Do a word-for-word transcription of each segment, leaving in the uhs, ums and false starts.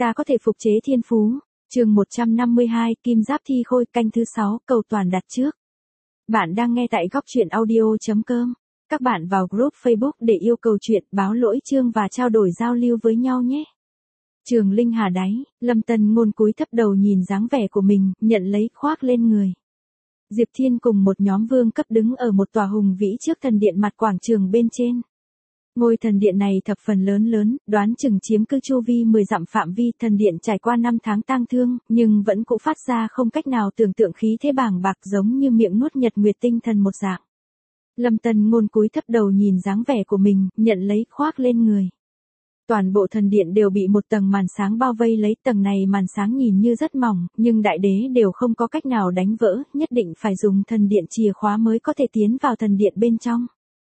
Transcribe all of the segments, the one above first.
ta có thể phục chế thiên phú. Chương một trăm năm mươi hai, Kim Giáp Thi Khôi, canh thứ sáu, cầu toàn đặt trước. Bạn đang nghe tại góc truyện audio chấm com. Các bạn vào group Facebook để yêu cầu chuyện, báo lỗi chương và trao đổi giao lưu với nhau nhé. Trường Linh Hà đáy, Lâm Tân Ngôn cúi thấp đầu nhìn dáng vẻ của mình, nhận lấy khoác lên người. Diệp Thiên cùng một nhóm vương cấp đứng ở một tòa hùng vĩ trước thần điện mặt quảng trường bên trên. Ngôi thần điện này thập phần lớn lớn, đoán chừng chiếm cứ chu vi mười dặm phạm vi. Thần điện trải qua năm tháng tang thương, nhưng vẫn cũng phát ra không cách nào tưởng tượng khí thế bàng bạc, giống như miệng nuốt nhật nguyệt tinh thần một dạng. Lâm Tân Ngôn cúi thấp đầu nhìn dáng vẻ của mình, nhận lấy khoác lên người. Toàn bộ thần điện đều bị một tầng màn sáng bao vây lấy. Tầng này màn sáng nhìn như rất mỏng, nhưng đại đế đều không có cách nào đánh vỡ, nhất định phải dùng thần điện chìa khóa mới có thể tiến vào thần điện bên trong.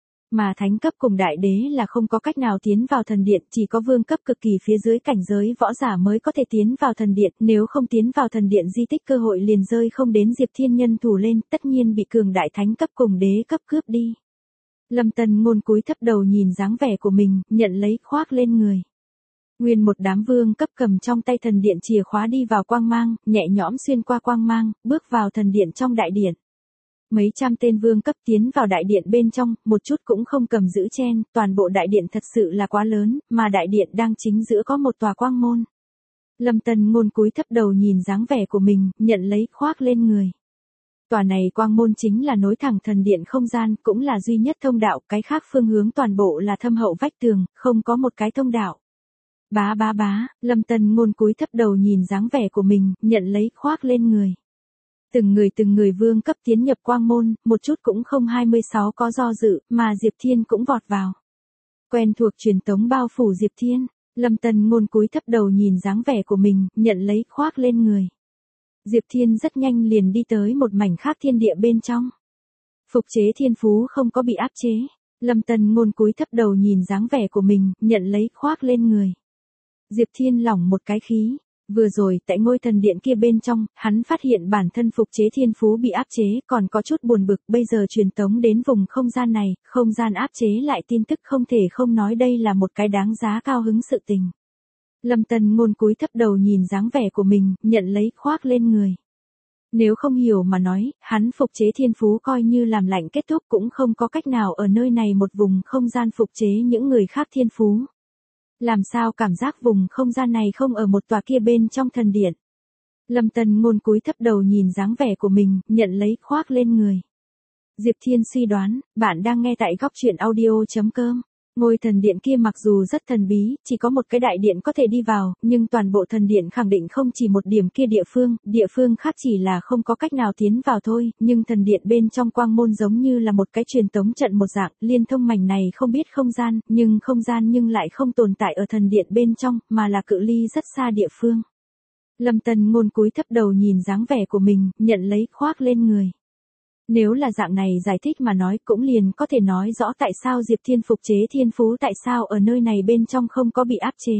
Mà thánh cấp cùng đại đế là không có cách nào tiến vào thần điện, chỉ có vương cấp cực kỳ phía dưới cảnh giới võ giả mới có thể tiến vào thần điện, nếu không tiến vào thần điện di tích cơ hội liền rơi không đến. Diệp Thiên nhân thủ lên, tất nhiên bị cường đại thánh cấp cùng đế cấp cướp đi. Lâm Tân Ngôn cúi thấp đầu nhìn dáng vẻ của mình, nhận lấy khoác lên người. Nguyên một đám vương cấp cầm trong tay thần điện chìa khóa đi vào quang mang, nhẹ nhõm xuyên qua quang mang, bước vào thần điện trong đại điện. Mấy trăm tên vương cấp tiến vào đại điện bên trong, một chút cũng không cầm giữ chen, toàn bộ đại điện thật sự là quá lớn, mà đại điện đang chính giữa có một tòa quang môn. Lâm Tân Ngôn cúi thấp đầu nhìn dáng vẻ của mình, nhận lấy khoác lên người. Tòa này quang môn chính là nối thẳng thần điện không gian, cũng là duy nhất thông đạo, cái khác phương hướng toàn bộ là thâm hậu vách tường, không có một cái thông đạo. Bá bá bá, Lâm Tân Ngôn cúi thấp đầu nhìn dáng vẻ của mình, nhận lấy khoác lên người. Từng người từng người vương cấp tiến nhập quang môn, một chút cũng không hai mươi sáu có do dự, mà Diệp Thiên cũng vọt vào. Quen thuộc truyền tống bao phủ Diệp Thiên, Lâm Tân Ngôn cúi thấp đầu nhìn dáng vẻ của mình, nhận lấy khoác lên người. Diệp Thiên rất nhanh liền đi tới một mảnh khác thiên địa bên trong. Phục chế thiên phú không có bị áp chế, Lâm Tân Ngôn cúi thấp đầu nhìn dáng vẻ của mình, nhận lấy khoác lên người. Diệp Thiên lỏng một cái khí. Vừa rồi tại ngôi thần điện kia bên trong, hắn phát hiện bản thân phục chế thiên phú bị áp chế, còn có chút buồn bực. Bây giờ truyền tống đến vùng không gian này, không gian áp chế lại tin tức, không thể không nói đây là một cái đáng giá cao hứng sự tình. Lâm Tân Ngôn cúi thấp đầu nhìn dáng vẻ của mình, nhận lấy khoác lên người. Nếu không hiểu mà nói, hắn phục chế thiên phú coi như làm lạnh kết thúc, cũng không có cách nào ở nơi này một vùng không gian phục chế những người khác thiên phú. Làm sao cảm giác vùng không gian này không ở một tòa kia bên trong thần điện. Lâm Tân Ngôn cúi thấp đầu nhìn dáng vẻ của mình, nhận lấy khoác lên người. Diệp Thiên suy đoán, bạn đang nghe tại góc truyện audio chấm com. Ngôi thần điện kia mặc dù rất thần bí, chỉ có một cái đại điện có thể đi vào, nhưng toàn bộ thần điện khẳng định không chỉ một điểm kia địa phương, địa phương khác chỉ là không có cách nào tiến vào thôi, nhưng thần điện bên trong quang môn giống như là một cái truyền tống trận một dạng, liên thông mảnh này không biết không gian, nhưng không gian nhưng lại không tồn tại ở thần điện bên trong, mà là cự ly rất xa địa phương. Lâm Tân Ngôn cúi thấp đầu nhìn dáng vẻ của mình, nhận lấy khoác lên người. Nếu là dạng này giải thích mà nói cũng liền có thể nói rõ tại sao Diệp Thiên phục chế thiên phú, tại sao ở nơi này bên trong không có bị áp chế.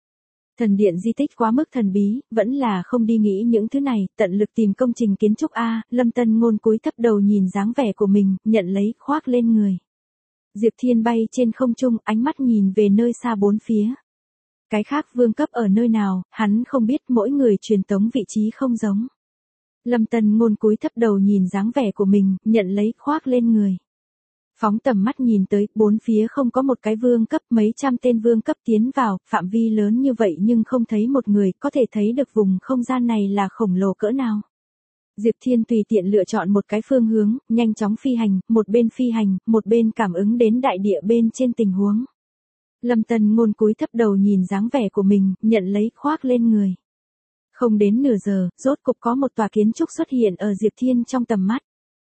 Thần điện di tích quá mức thần bí, vẫn là không đi nghĩ những thứ này, tận lực tìm công trình kiến trúc A. Lâm Tân Ngôn cúi thấp đầu nhìn dáng vẻ của mình, nhận lấy khoác lên người. Diệp Thiên bay trên không trung, ánh mắt nhìn về nơi xa bốn phía. Cái khác vương cấp ở nơi nào, hắn không biết, mỗi người truyền tống vị trí không giống. Lâm Tân Ngôn cúi thấp đầu nhìn dáng vẻ của mình, nhận lấy khoác lên người. Phóng tầm mắt nhìn tới, bốn phía không có một cái vương cấp, mấy trăm tên vương cấp tiến vào, phạm vi lớn như vậy nhưng không thấy một người, có thể thấy được vùng không gian này là khổng lồ cỡ nào. Diệp Thiên tùy tiện lựa chọn một cái phương hướng, nhanh chóng phi hành, một bên phi hành, một bên cảm ứng đến đại địa bên trên tình huống. Lâm Tân Ngôn cúi thấp đầu nhìn dáng vẻ của mình, nhận lấy khoác lên người. Không đến nửa giờ, rốt cục có một tòa kiến trúc xuất hiện ở Diệp Thiên trong tầm mắt.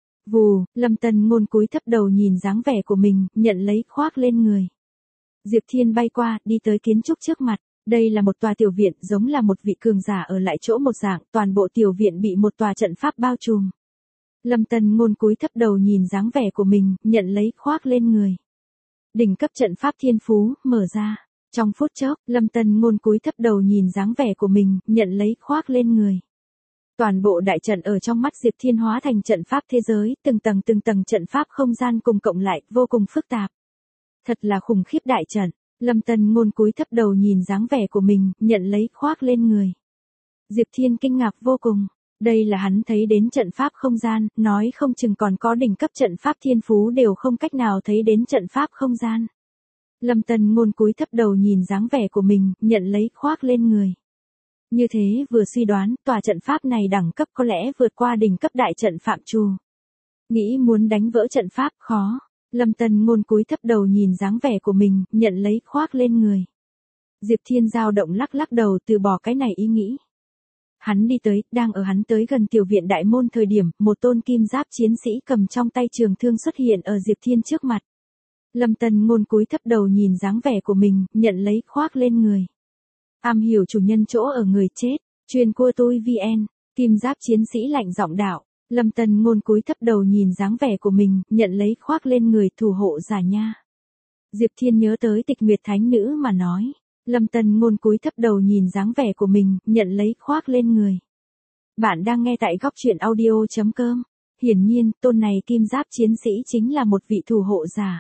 Vù, Lâm Tân Ngôn cúi thấp đầu nhìn dáng vẻ của mình, nhận lấy khoác lên người. Diệp Thiên bay qua, đi tới kiến trúc trước mặt. Đây là một tòa tiểu viện, giống là một vị cường giả ở lại chỗ một dạng, toàn bộ tiểu viện bị một tòa trận pháp bao trùm. Lâm Tân Ngôn cúi thấp đầu nhìn dáng vẻ của mình, nhận lấy khoác lên người. Đỉnh cấp trận pháp thiên phú, mở ra. Trong phút chốc, Lâm Tân Ngôn cúi thấp đầu nhìn dáng vẻ của mình, nhận lấy khoác lên người. Toàn bộ đại trận ở trong mắt Diệp Thiên hóa thành trận pháp thế giới, từng tầng từng tầng trận pháp không gian cùng cộng lại, vô cùng phức tạp. Thật là khủng khiếp đại trận. Lâm Tân Ngôn cúi thấp đầu nhìn dáng vẻ của mình, nhận lấy khoác lên người. Diệp Thiên kinh ngạc vô cùng. Đây là hắn thấy đến trận pháp không gian, nói không chừng còn có đỉnh cấp trận pháp thiên phú đều không cách nào thấy đến trận pháp không gian. Lâm Tân Ngôn cúi thấp đầu nhìn dáng vẻ của mình, nhận lấy khoác lên người. Như thế vừa suy đoán, tòa trận pháp này đẳng cấp có lẽ vượt qua đỉnh cấp đại trận phạm trù. Nghĩ muốn đánh vỡ trận pháp khó. Lâm Tân Ngôn cúi thấp đầu nhìn dáng vẻ của mình, nhận lấy khoác lên người. Diệp Thiên dao động lắc lắc đầu từ bỏ cái này ý nghĩ. Hắn đi tới, đang ở hắn tới gần tiểu viện đại môn thời điểm, một tôn kim giáp chiến sĩ cầm trong tay trường thương xuất hiện ở Diệp Thiên trước mặt. Lâm Tân Ngôn cúi thấp đầu nhìn dáng vẻ của mình, nhận lấy khoác lên người. Am hiểu chủ nhân chỗ ở người chết, chuyên cua tôi vn, kim giáp chiến sĩ lạnh giọng đạo. Lâm Tân Ngôn cúi thấp đầu nhìn dáng vẻ của mình, nhận lấy khoác lên người thủ hộ giả nha. Diệp Thiên nhớ tới Tịch Nguyệt Thánh Nữ mà nói. Lâm Tân Ngôn cúi thấp đầu nhìn dáng vẻ của mình, nhận lấy khoác lên người. Bạn đang nghe tại góc truyện audio chấm com. Hiển nhiên, tôn này kim giáp chiến sĩ chính là một vị thủ hộ giả.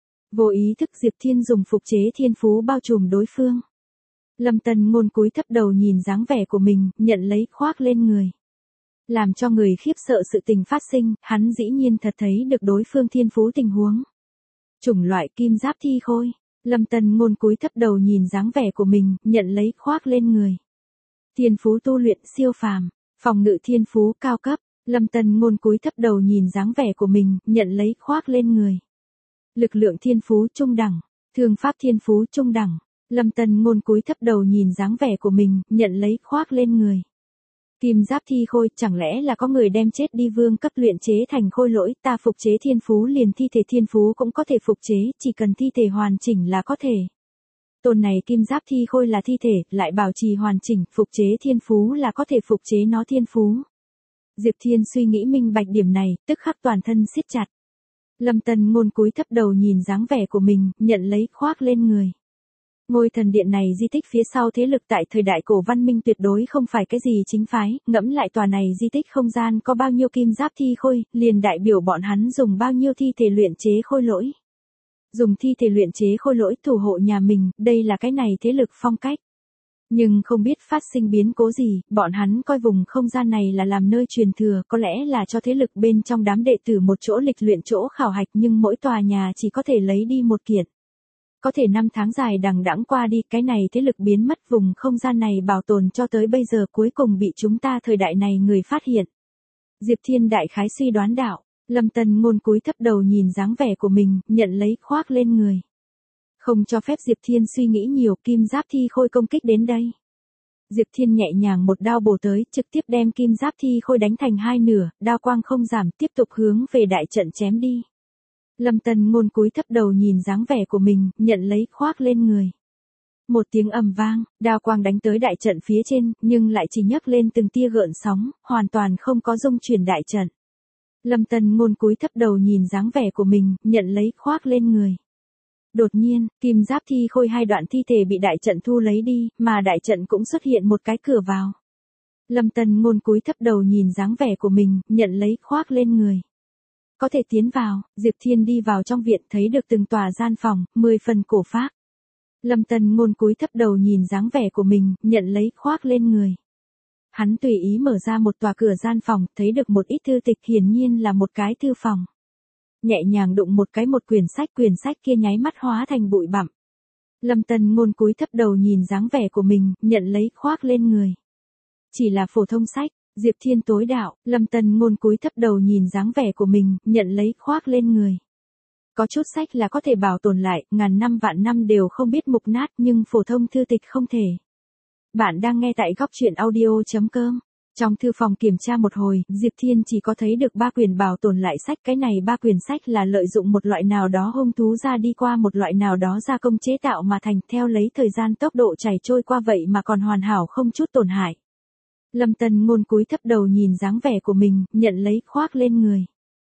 Vô ý thức Diệp Thiên dùng phục chế thiên phú bao trùm đối phương. Lâm Tân Ngôn cúi thấp đầu nhìn dáng vẻ của mình, nhận lấy khoác lên người. Làm cho người khiếp sợ sự tình phát sinh, hắn dĩ nhiên thật thấy được đối phương thiên phú tình huống. Chủng loại kim giáp thi khôi. Lâm Tân Ngôn cúi thấp đầu nhìn dáng vẻ của mình, nhận lấy khoác lên người. Thiên phú tu luyện siêu phàm, phòng ngự thiên phú cao cấp. Lâm Tân Ngôn cúi thấp đầu nhìn dáng vẻ của mình, nhận lấy khoác lên người. Lực lượng thiên phú trung đẳng, thương pháp thiên phú trung đẳng. Lâm Tân Ngôn cúi thấp đầu nhìn dáng vẻ của mình, nhận lấy khoác lên người. Kim giáp thi khôi, chẳng lẽ là có người đem chết đi vương cấp luyện chế thành khôi lỗi, ta phục chế thiên phú liền thi thể thiên phú cũng có thể phục chế, chỉ cần thi thể hoàn chỉnh là có thể. Tôn này kim giáp thi khôi là thi thể, lại bảo trì hoàn chỉnh, phục chế thiên phú là có thể phục chế nó thiên phú. Diệp Thiên suy nghĩ minh bạch điểm này, tức khắc toàn thân siết chặt. Lâm Tân Ngôn cúi thấp đầu nhìn dáng vẻ của mình, nhận lấy khoác lên người. Ngôi thần điện này di tích phía sau thế lực tại thời đại cổ văn minh tuyệt đối không phải cái gì chính phái, ngẫm lại tòa này di tích không gian có bao nhiêu kim giáp thi khôi, liền đại biểu bọn hắn dùng bao nhiêu thi thể luyện chế khôi lỗi. Dùng thi thể luyện chế khôi lỗi thủ hộ nhà mình, đây là cái này thế lực phong cách. Nhưng không biết phát sinh biến cố gì, bọn hắn coi vùng không gian này là làm nơi truyền thừa, có lẽ là cho thế lực bên trong đám đệ tử một chỗ lịch luyện chỗ khảo hạch, nhưng mỗi tòa nhà chỉ có thể lấy đi một kiện. Có thể năm tháng dài đằng đẵng qua đi, cái này thế lực biến mất, vùng không gian này bảo tồn cho tới bây giờ cuối cùng bị chúng ta thời đại này người phát hiện. Diệp Thiên đại khái suy đoán đạo. Lâm Tân Ngôn cúi thấp đầu nhìn dáng vẻ của mình, nhận lấy khoác lên người. Không cho phép Diệp Thiên suy nghĩ nhiều, kim giáp thi khôi công kích đến đây. Diệp Thiên nhẹ nhàng một đao bổ tới, trực tiếp đem kim giáp thi khôi đánh thành hai nửa, đao quang không giảm, tiếp tục hướng về đại trận chém đi. Lâm Tân Ngôn cúi thấp đầu nhìn dáng vẻ của mình, nhận lấy khoác lên người. Một tiếng ầm vang, đao quang đánh tới đại trận phía trên, nhưng lại chỉ nhấc lên từng tia gợn sóng, hoàn toàn không có dung chuyển đại trận. Lâm Tân Ngôn cúi thấp đầu nhìn dáng vẻ của mình, nhận lấy khoác lên người. Đột nhiên, kim giáp thi khôi hai đoạn thi thể bị đại trận thu lấy đi, mà đại trận cũng xuất hiện một cái cửa vào. Lâm Tân Ngôn cúi thấp đầu nhìn dáng vẻ của mình, nhận lấy khoác lên người. Có thể tiến vào, Diệp Thiên đi vào trong viện thấy được từng tòa gian phòng, mười phần cổ phác. Lâm Tân Ngôn cúi thấp đầu nhìn dáng vẻ của mình, nhận lấy khoác lên người. Hắn tùy ý mở ra một tòa cửa gian phòng, thấy được một ít thư tịch, hiển nhiên là một cái thư phòng. Nhẹ nhàng đụng một cái một quyển sách, quyển sách kia nháy mắt hóa thành bụi bặm. Lâm Tân Ngôn cúi thấp đầu nhìn dáng vẻ của mình, nhận lấy khoác lên người. Chỉ là phổ thông sách. Diệp Thiên tối đạo, Lâm Tân Ngôn cúi thấp đầu nhìn dáng vẻ của mình, nhận lấy khoác lên người. Có chút sách là có thể bảo tồn lại, ngàn năm vạn năm đều không biết mục nát, nhưng phổ thông thư tịch không thể. Bạn đang nghe tại góc truyện audio chấm com. Trong thư phòng kiểm tra một hồi, Diệp Thiên chỉ có thấy được ba quyển bảo tồn lại sách, cái này ba quyển sách là lợi dụng một loại nào đó hung thú ra đi qua một loại nào đó gia công chế tạo mà thành, theo lấy thời gian tốc độ chảy trôi qua vậy mà còn hoàn hảo không chút tổn hại. Lâm Tân Ngôn cúi thấp đầu nhìn dáng vẻ của mình, nhận lấy khoác lên người.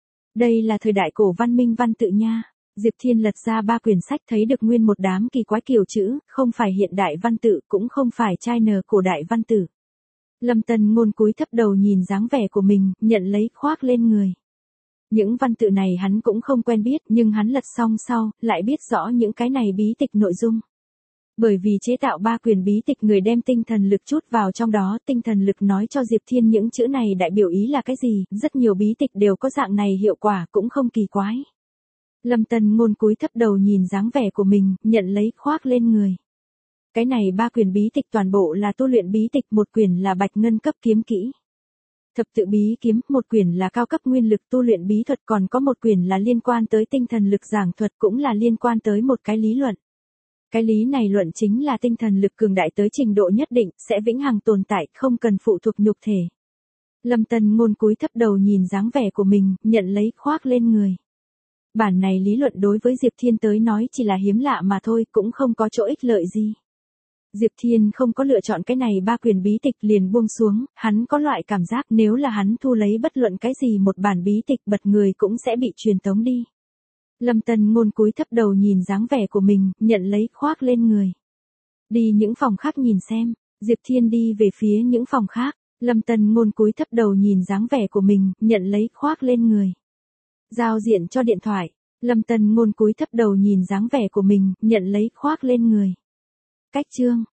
Đây là thời đại cổ văn minh văn tự nha. Diệp Thiên lật ra ba quyển sách thấy được nguyên một đám kỳ quái kiểu chữ, không phải hiện đại văn tự, cũng không phải China cổ đại văn tự. Lâm Tân Ngôn cúi thấp đầu nhìn dáng vẻ của mình, nhận lấy khoác lên người. Những văn tự này hắn cũng không quen biết, nhưng hắn lật xong sau, lại biết rõ những cái này bí tịch nội dung. Bởi vì chế tạo ba quyển bí tịch người đem tinh thần lực chút vào trong đó, tinh thần lực nói cho Diệp Thiên những chữ này đại biểu ý là cái gì, rất nhiều bí tịch đều có dạng này hiệu quả, cũng không kỳ quái. Lâm Tân Ngôn cúi thấp đầu nhìn dáng vẻ của mình, nhận lấy khoác lên người. Cái này ba quyển bí tịch toàn bộ là tu luyện bí tịch, một quyển là Bạch Ngân cấp kiếm kỹ. Thập tự bí kiếm, một quyển là cao cấp nguyên lực tu luyện bí thuật, còn có một quyển là liên quan tới tinh thần lực giảng thuật, cũng là liên quan tới một cái lý luận. Cái lý này luận chính là tinh thần lực cường đại tới trình độ nhất định, sẽ vĩnh hằng tồn tại, không cần phụ thuộc nhục thể. Lâm Tân Ngôn cúi thấp đầu nhìn dáng vẻ của mình, nhận lấy khoác lên người. Bản này lý luận đối với Diệp Thiên tới nói chỉ là hiếm lạ mà thôi, cũng không có chỗ ích lợi gì. Diệp Thiên không có lựa chọn cái này ba quyển bí tịch liền buông xuống, hắn có loại cảm giác nếu là hắn thu lấy bất luận cái gì một bản bí tịch bật người cũng sẽ bị truyền tống đi. Lâm Tân Ngôn cúi thấp đầu nhìn dáng vẻ của mình, nhận lấy khoác lên người. Đi những phòng khác nhìn xem, Diệp Thiên đi về phía những phòng khác, Lâm Tân Ngôn cúi thấp đầu nhìn dáng vẻ của mình, nhận lấy khoác lên người. Giao diện cho điện thoại, Lâm Tân Ngôn cúi thấp đầu nhìn dáng vẻ của mình, nhận lấy khoác lên người. Cách chương